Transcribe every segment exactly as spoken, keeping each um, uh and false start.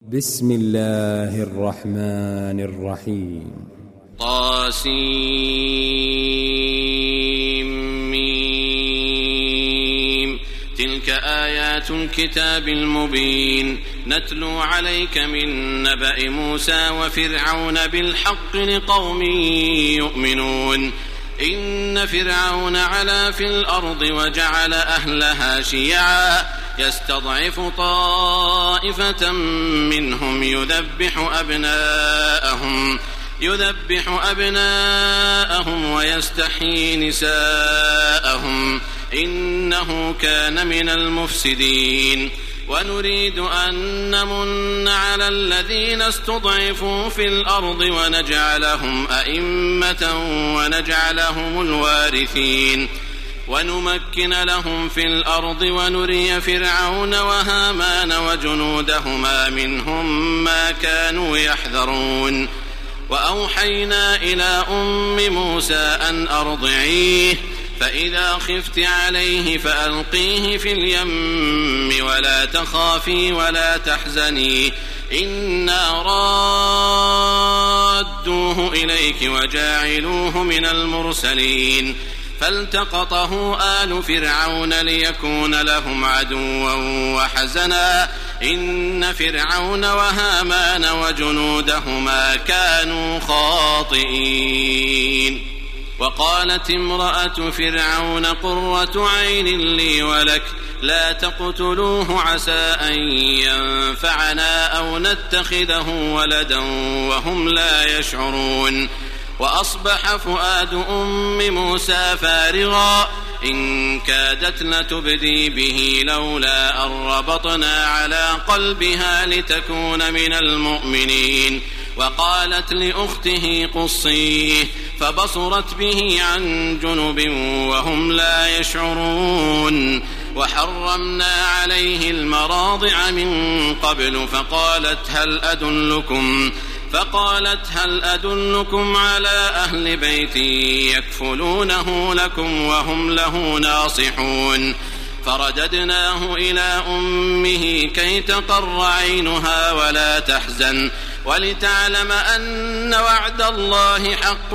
بسم الله الرحمن الرحيم. طاسيم. تلك آيات الكتاب المبين نتلو عليك من نبأ موسى وفرعون بالحق لقوم يؤمنون. إن فرعون علا في الأرض وجعل أهلها شيعا يستضعف طائفة منهم يذبح أبناءهم يذبح أبناءهم ويستحيي نساءهم إنه كان من المفسدين. ونريد أن نمن على الذين استضعفوا في الأرض ونجعلهم أئمة ونجعلهم الوارثين ونمكن لهم في الأرض ونري فرعون وهامان وجنودهما منهم ما كانوا يحذرون. وأوحينا إلى أم موسى أن أرضعيه فإذا خفت عليه فألقيه في اليم ولا تخافي ولا تحزني إنا رادوه إليك وجاعلوه من المرسلين. فالتقطه آل فرعون ليكون لهم عدوا وحزنا إن فرعون وهامان وجنودهما كانوا خاطئين. وقالت امرأة فرعون قرة عين لي ولك لا تقتلوه عسى أن ينفعنا أو نتخذه ولدا وهم لا يشعرون. وأصبح فؤاد أم موسى فارغا إن كادت لتبدي به لولا أن ربطنا على قلبها لتكون من المؤمنين. وقالت لأخته قصيه فبصرت به عن جنب وهم لا يشعرون. وحرمنا عليه المراضع من قبل فقالت هل أدلكم فقالت هل أدلكم على أهل بيت يكفلونه لكم وهم له ناصحون. فرددناه إلى أمه كي تقر عينها ولا تحزن ولتعلم أن وعد الله حق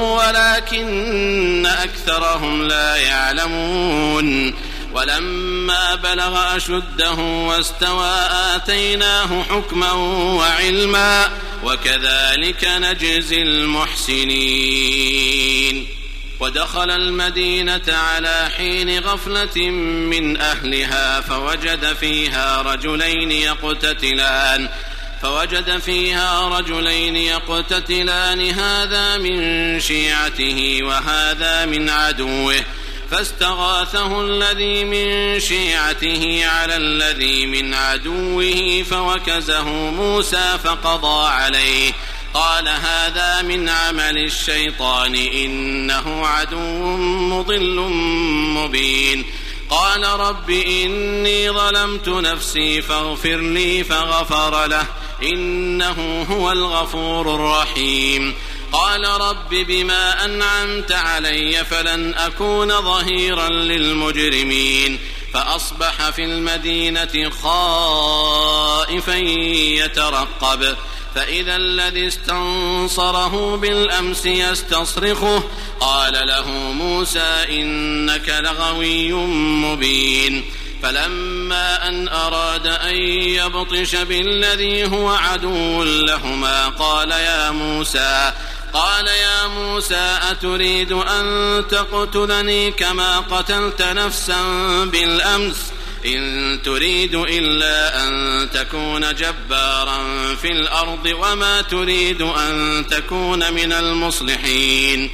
ولكن أكثرهم لا يعلمون. ولما بلغ أشده واستوى آتيناه حكما وعلما وكذلك نجزي المحسنين. ودخل المدينة على حين غفلة من أهلها فوجد فيها رجلين يقتتلان فوجد فيها رجلين يقتتلان هذا من شيعته وهذا من عدوه فاستغاثه الذي من شيعته على الذي من عدوه فوكزه موسى فقضى عليه قال هذا من عمل الشيطان إنه عدو مضل مبين. قال رب إني ظلمت نفسي فاغفر لي فغفر له إنه هو الغفور الرحيم. قال رب بما أنعمت علي فلن أكون ظهيرا للمجرمين. فأصبح في المدينة خائفا يترقب فإذا الذي استنصره بالأمس يستصرخه قال له موسى إنك لغوي مبين. فلما أن أراد أن يبطش بالذي هو عدو لهما قال يا موسى قال يا موسى أتريد أن تقتلني كما قتلت نفسا بالأمس إن تريد إلا أن تكون جبارا في الأرض وما تريد أن تكون من المصلحين.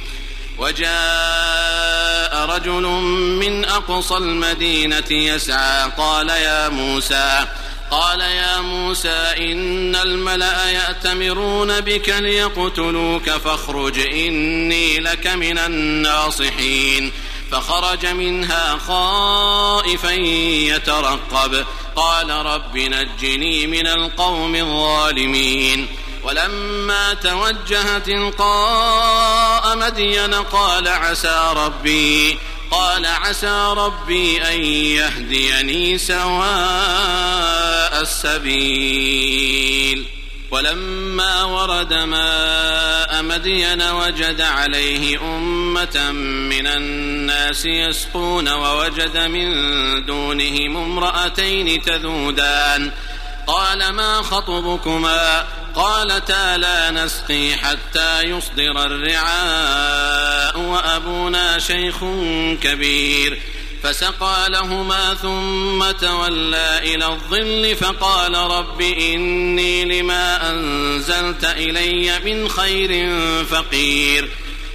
وجاء رجل من أقصى المدينة يسعى قال يا موسى قال يا موسى إن الملأ يأتمرون بك ليقتلوك فاخرج إني لك من الناصحين. فخرج منها خائفا يترقب قال رب نجني من القوم الظالمين. ولما توجه تلقاء مدين قال عسى ربي قال عسى ربي أن يهديني سواء السبيل. ولما ورد ماء مدين وجد عليه أمة من الناس يسقون ووجد من دونهم امرأتين تذودان قال ما خطبكما قالتا لا نسقي حتى يصدر الرعاء وأبونا شيخ كبير فسقى لهما ثم تولى إلى الظل فقال رب إني لما أنزلت إلي من خير فقير.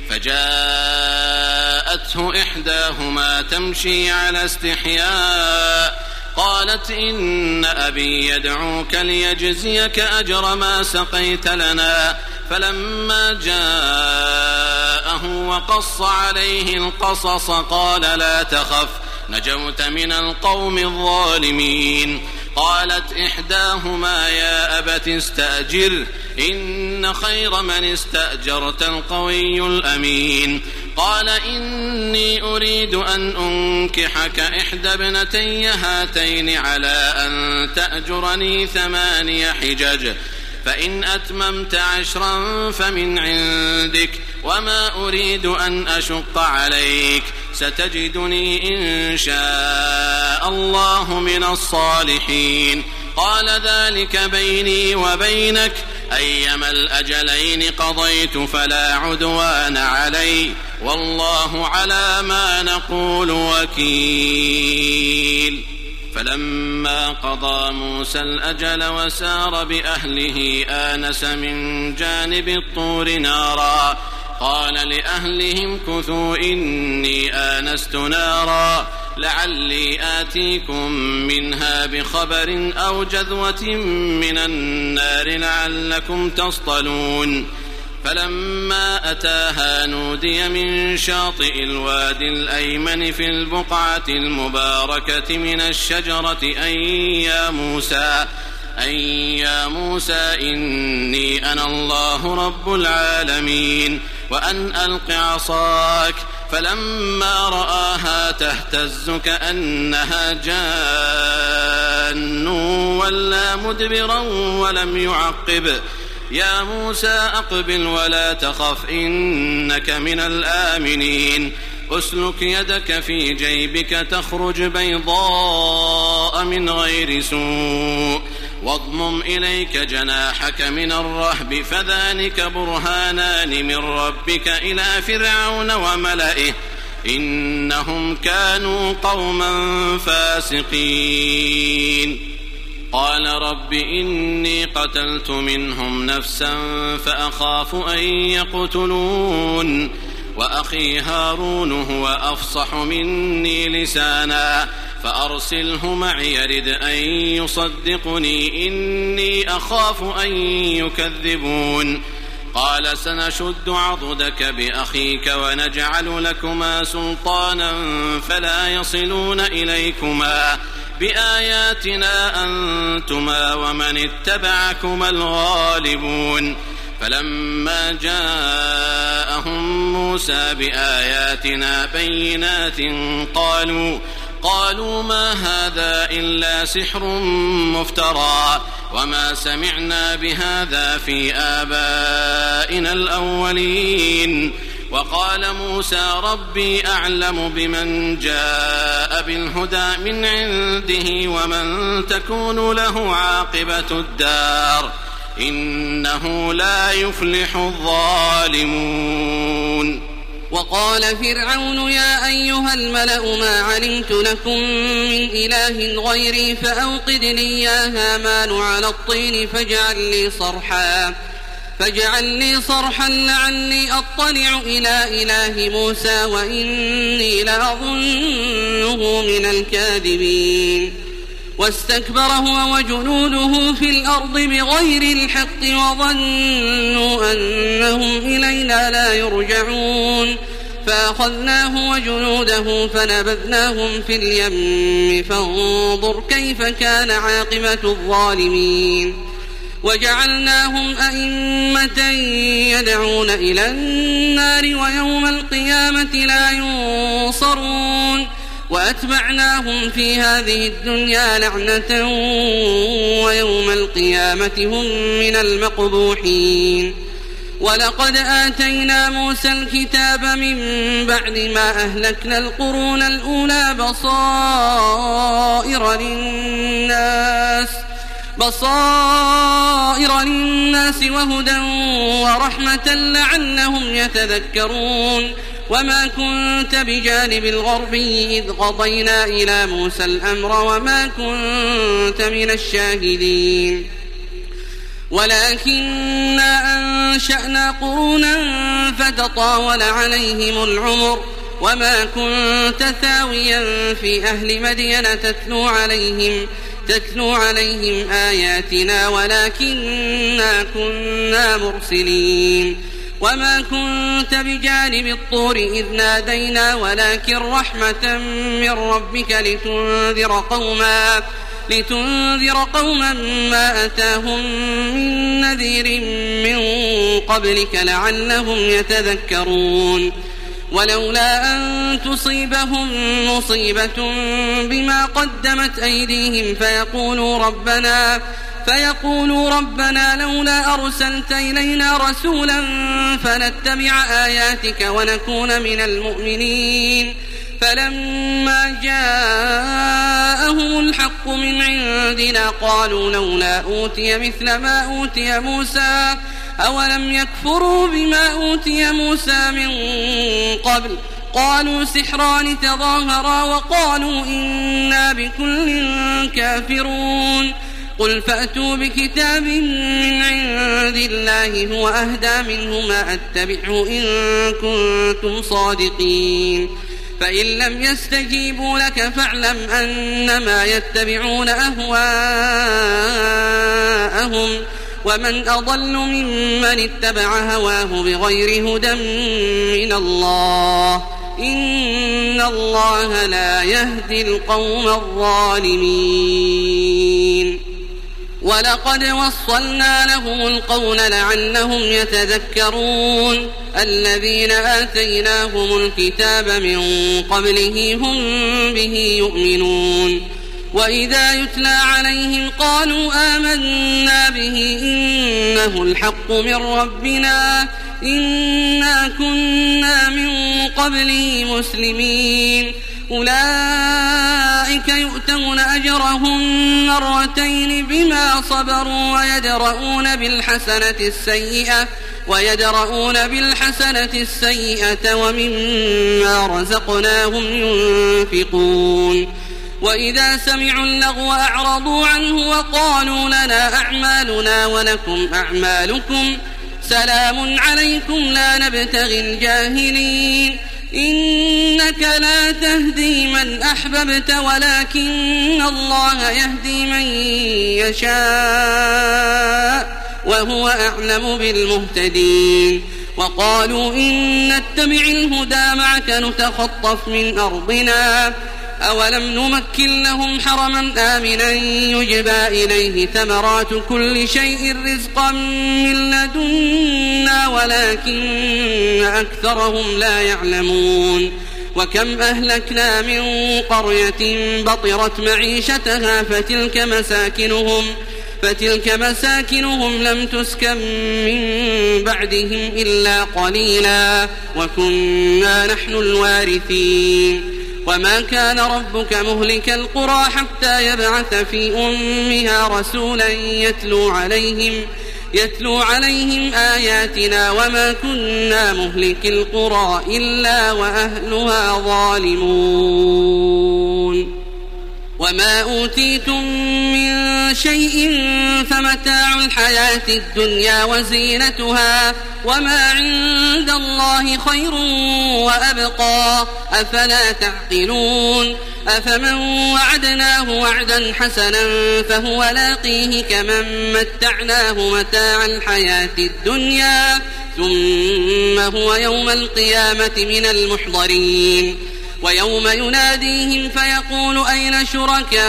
فجاءته إحداهما تمشي على استحياء قالت إن أبي يدعوك ليجزيك أجر ما سقيت لنا. فلما جاءه وقص عليه القصص قال لا تخف نجوت من القوم الظالمين. قالت إحداهما يا أبت استأجر إن خير من استأجرت القوي الأمين. قال إني أريد أن أنكحك إحدى ابنتي هاتين على أن تأجرني ثماني حجج فإن أتممت عشرا فمن عندك وما أريد أن أشق عليك ستجدني إن شاء الله من الصالحين. قال ذلك بيني وبينك أيما الأجلين قضيت فلا عدوان علي والله على ما نقول وكيل. فلما قضى موسى الأجل وسار بأهله آنس من جانب الطور نارا قال لأهلهم كثوا إني آنست نارا لعلي آتيكم منها بخبر أو جذوة من النار لعلكم تصطلون. فلما أتاها نودي من شاطئ الوادي الأيمن في البقعة المباركة من الشجرة أن يا موسى أن يا موسى إني أنا الله رب العالمين وأن ألق عصاك. فلما رآها تهتز كأنها جان ولا مدبرا ولم يعقب يا موسى أقبل ولا تخف إنك من الآمنين. أسلك يدك في جيبك تخرج بيضاء من غير سوء واضمم إليك جناحك من الرهب فذلك برهانان من ربك إلى فرعون وملئه إنهم كانوا قوما فاسقين. قال رب إني قتلت منهم نفسا فأخاف أن يقتلون وأخي هارون هو أفصح مني لسانا فأرسله معي يرد أن يصدقني إني أخاف أن يكذبون. قال سنشد عضدك بأخيك ونجعل لكما سلطانا فلا يصلون إليكما بآياتنا أنتما ومن اتبعكما الغالبون. فلما جاءهم موسى بآياتنا بينات قالوا قالوا ما هذا إلا سحر مفترى وما سمعنا بهذا في آبائنا الأولين. وقال موسى ربي أعلم بمن جاء بالهدى من عنده ومن تكون له عاقبة الدار إنه لا يفلح الظالمون. وقال فرعون يا أيها الملأ ما علمت لكم من إله غيري فأوقد لي يا هامان على الطين فاجعل لي صرحا فاجعل لي صرحا لعلي أطلع إلى إله موسى وإني لأظنه من الكاذبين. واستكبر هو وجنوده في الأرض بغير الحق وظنوا أنهم إلينا لا يرجعون فأخذناه وجنوده فنبذناهم في اليم فانظر كيف كان عاقبة الظالمين. وجعلناهم أئمة يدعون إلى النار ويوم القيامة لا ينصرون وأتبعناهم في هذه الدنيا لعنة ويوم القيامة هم من المقبوحين. ولقد آتينا موسى الكتاب من بعد ما أهلكنا القرون الأولى بصائر للناس بصائر للناس وهدى ورحمة لعلهم يتذكرون. وما كنت بجانب الغربي إذ قضينا إلى موسى الأمر وما كنت من الشاهدين ولكننا أنشأنا قرونا فتطاول عليهم العمر وما كنت ثاويا في أهل مدين تتلو عليهم تتلو عليهم آياتنا ولكننا كنا مرسلين. وما كنت بجانب الطور إذ نادينا ولكن رحمة من ربك لتنذر قوما لتنذر قوما ما أتاهم من نذير من قبلك لعلهم يتذكرون. ولولا أن تصيبهم مصيبة بما قدمت أيديهم فيقولوا ربنا فيقولوا ربنا لولا أرسلت إلينا رسولا فنتبع آياتك ونكون من المؤمنين. فلما جاءهم الحق من عندنا قالوا لولا أوتي مثل ما أوتي موسى أولم يكفروا بما أوتي موسى من قبل قالوا سحران تظاهرا وقالوا إنا بكل كافرون. قل فأتوا بكتاب من عند الله هو أهدى منه ما أتبعه إن كنتم صادقين. فإن لم يستجيبوا لك فاعلم أنما يتبعون أهواءهم ومن أضل ممن اتبع هواه بغير هدى من الله إن الله لا يهدي القوم الظالمين. ولقد وصلنا لهم القول لعلهم يتذكرون. الذين آتيناهم الكتاب من قبله هم به يؤمنون. وإذا يتلى عليهم قالوا آمنا به إنه الحق من ربنا إنا كنا من قبله مسلمين. أولئك يؤتون أجرهم مرتين بما صبروا ويدرؤون بالحسنة السيئة ويدرؤون بالحسنة السيئة ومما رزقناهم ينفقون. وإذا سمعوا اللغو أعرضوا عنه وقالوا لنا أعمالنا ولكم أعمالكم سلام عليكم لا نبتغي الجاهلين. إنك لا تهدي من أحببت ولكن الله يهدي من يشاء وهو أعلم بالمهتدين. وقالوا إن نتبع الهدى معك نتخطف من أرضنا أولم نمكن لهم حرما آمنا يجبى إليه ثمرات كل شيء رزقا من لدنا ولكن أكثرهم لا يعلمون. وكم أهلكنا من قرية بطرت معيشتها فتلك مساكنهم فتلك مساكنهم لم تسكن من بعدهم إلا قليلا وكنا نحن الوارثين. وما كان ربك مهلك القرى حتى يبعث في أمها رسولا يتلو عليهم يتلو عليهم آياتنا وما كنا مهلك القرى إلا وأهلها ظالمون. وما أوتيتم من شيء فمتاع الحياة الدنيا وزينتها وما عند الله خير وأبقى أفلا تعقلون. أفمن وعدناه وعدا حسنا فهو لاقيه كمن متعناه متاع الحياة الدنيا ثم هو يوم القيامة من المحضرين. ويوم يناديهم فيقول أين شركائي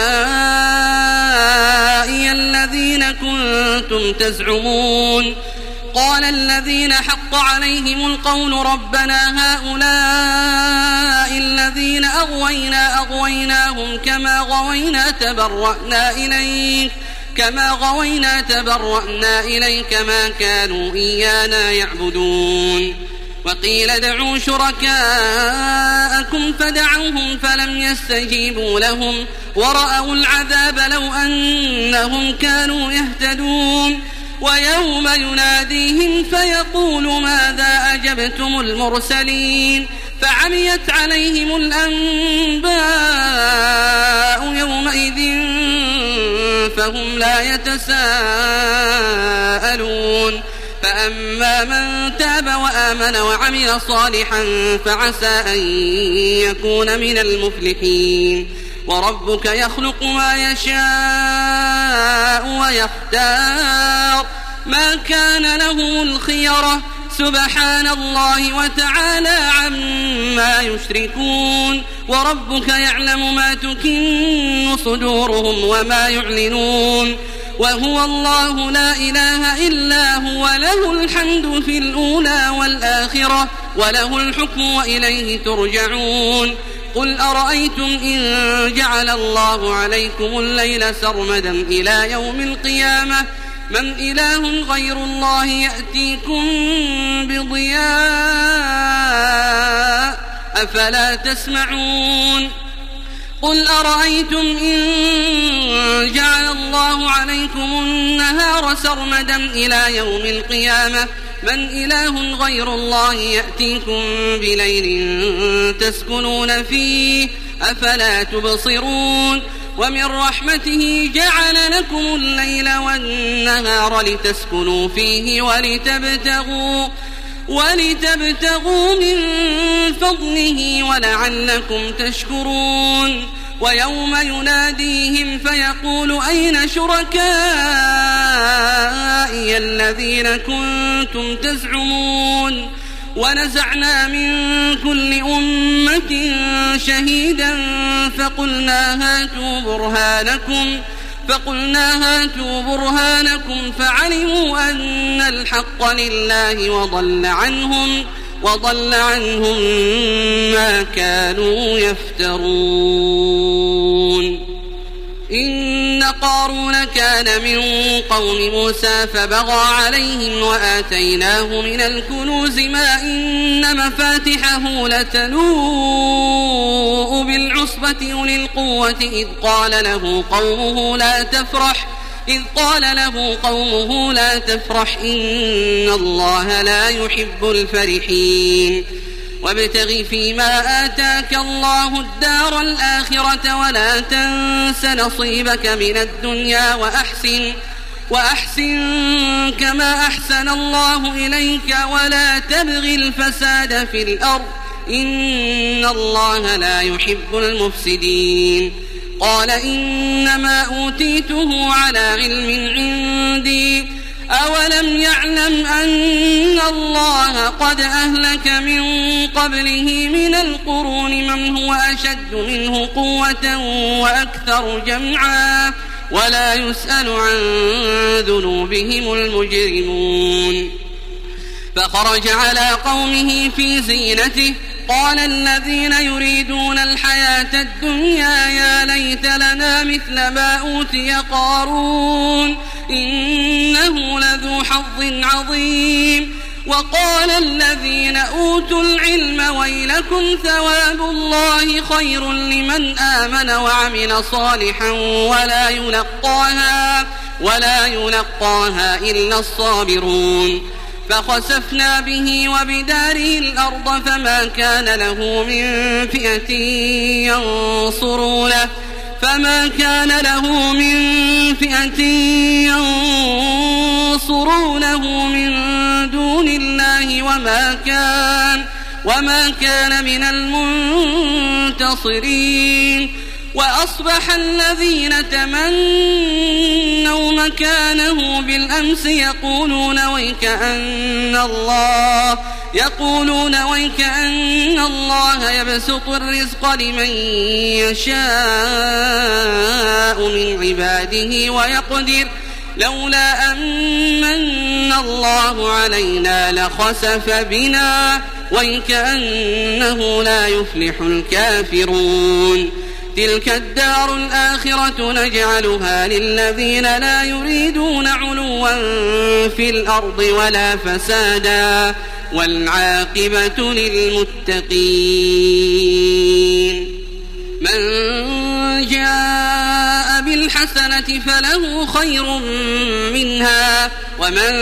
الذين كنتم تزعمون قال الذين حق عليهم القول ربنا هؤلاء الذين أغوينا أغويناهم كما غوينا تبرأنا إليك كما غوينا تبرأنا إليك ما كانوا إيانا يعبدون وقيل ادعوا شركاءكم فدعوهم فلم يستجيبوا لهم ورأوا العذاب لو أنهم كانوا يهتدون ويوم يناديهم فيقول ماذا أجبتم المرسلين فعميت عليهم الأنباء يومئذ فهم لا يتساءلون فأما من تاب وآمن وعمل صالحا فعسى أن يكون من المفلحين وربك يخلق ما يشاء ويختار ما كان لهم الخيرة سبحان الله وتعالى عما يشركون وربك يعلم ما تكن صدورهم وما يعلنون وهو الله لا إله إلا هو له الحمد في الأولى والآخرة وله الحكم وإليه ترجعون قل أرأيتم إن جعل الله عليكم الليل سرمدا إلى يوم القيامة من إله غير الله يأتيكم بضياء أفلا تسمعون قل أرأيتم إن جعل الله عليكم النهار سرمدا إلى يوم القيامة من إله غير الله يأتيكم بليل تسكنون فيه أفلا تبصرون ومن رحمته جعل لكم الليل والنهار لتسكنوا فيه ولتبتغوا ولتبتغوا من فضله ولعلكم تشكرون ويوم يناديهم فيقول أين شركائي الذين كنتم تزعمون ونزعنا من كل أمة شهيدا فقلنا هاتوا برهانكم فقلنا هاتوا برهانكم فعلموا أن الحق لله وضل عنهم وضل عنهم ما كانوا يفترون إن قارون كان من قوم موسى فبغى عليهم وآتيناه من الكنوز ما إن مفاتحه لتنوء بالعصبة أولي القوة إذ قال له قومه لا تفرح إذ قال له قومه لا تفرح إن الله لا يحب الفرحين وابتغ فيما آتاك الله الدار الآخرة ولا تنس نصيبك من الدنيا وأحسن وأحسن كما أحسن الله إليك ولا تبغ الفساد في الأرض إن الله لا يحب المفسدين قال إنما أوتيته على علم عندي أولم يعلم أن الله قد أهلك من قبله من القرون من هو أشد منه قوة وأكثر جمعا ولا يسأل عن ذنوبهم المجرمون فخرج على قومه في زينته قال الذين يريدون الحياة الدنيا يا ليت لنا مثل ما أوتي قارون إنه لذو حظ عظيم وقال الذين أوتوا العلم ويلكم ثواب الله خير لمن آمن وعمل صالحا ولا يلقاها ولا يلقاها إلا الصابرون فخسفنا به وبداره الأرض فما كان له من فئة ينصرونه فما كان له من فئة ينصرونه من دون الله وما كان وما كان من المنتصرين وأصبح الذين تمنوا مكانه بالأمس يقولون ويكأن الله يقولون ويكأن الله يبسط الرزق لمن يشاء من عباده ويقدر لولا أمن الله علينا لخسف بنا ويكأنه لا يفلح الكافرون. تلك الدار الآخرة نجعلها للذين لا يريدون علوا في الأرض ولا فسادا والعاقبة للمتقين. من جاء بالحسنة فله خير منها ومن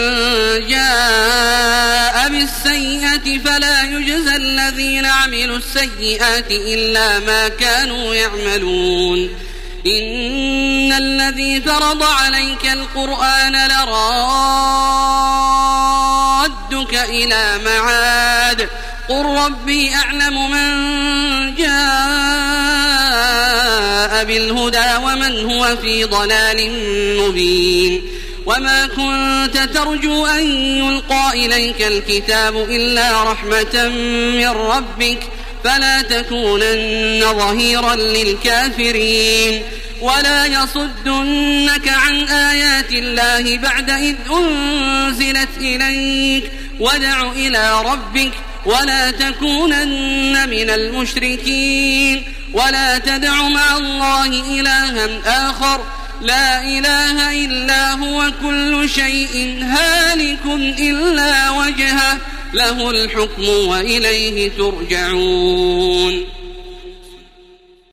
جاء بالسيئة فلا يجزى الذين عملوا السيئات إلا ما كانوا يعملون. إن الذي فرض عليك القرآن لرادك إلى معاد قل ربي أعلم من جاء بالهدى ومن هو في ضلال مبين. وما كنت ترجو أن يلقى إليك الكتاب إلا رحمة من ربك فلا تكونن ظهيرا للكافرين. ولا يصدنك عن آيات الله بعد إذ أنزلت إليك وادع إلى ربك ولا تكونن من المشركين. ولا تدع مع الله إلها آخر لا إله إلا هو كل شيء هالك إلا وجهه له الحكم وإليه ترجعون.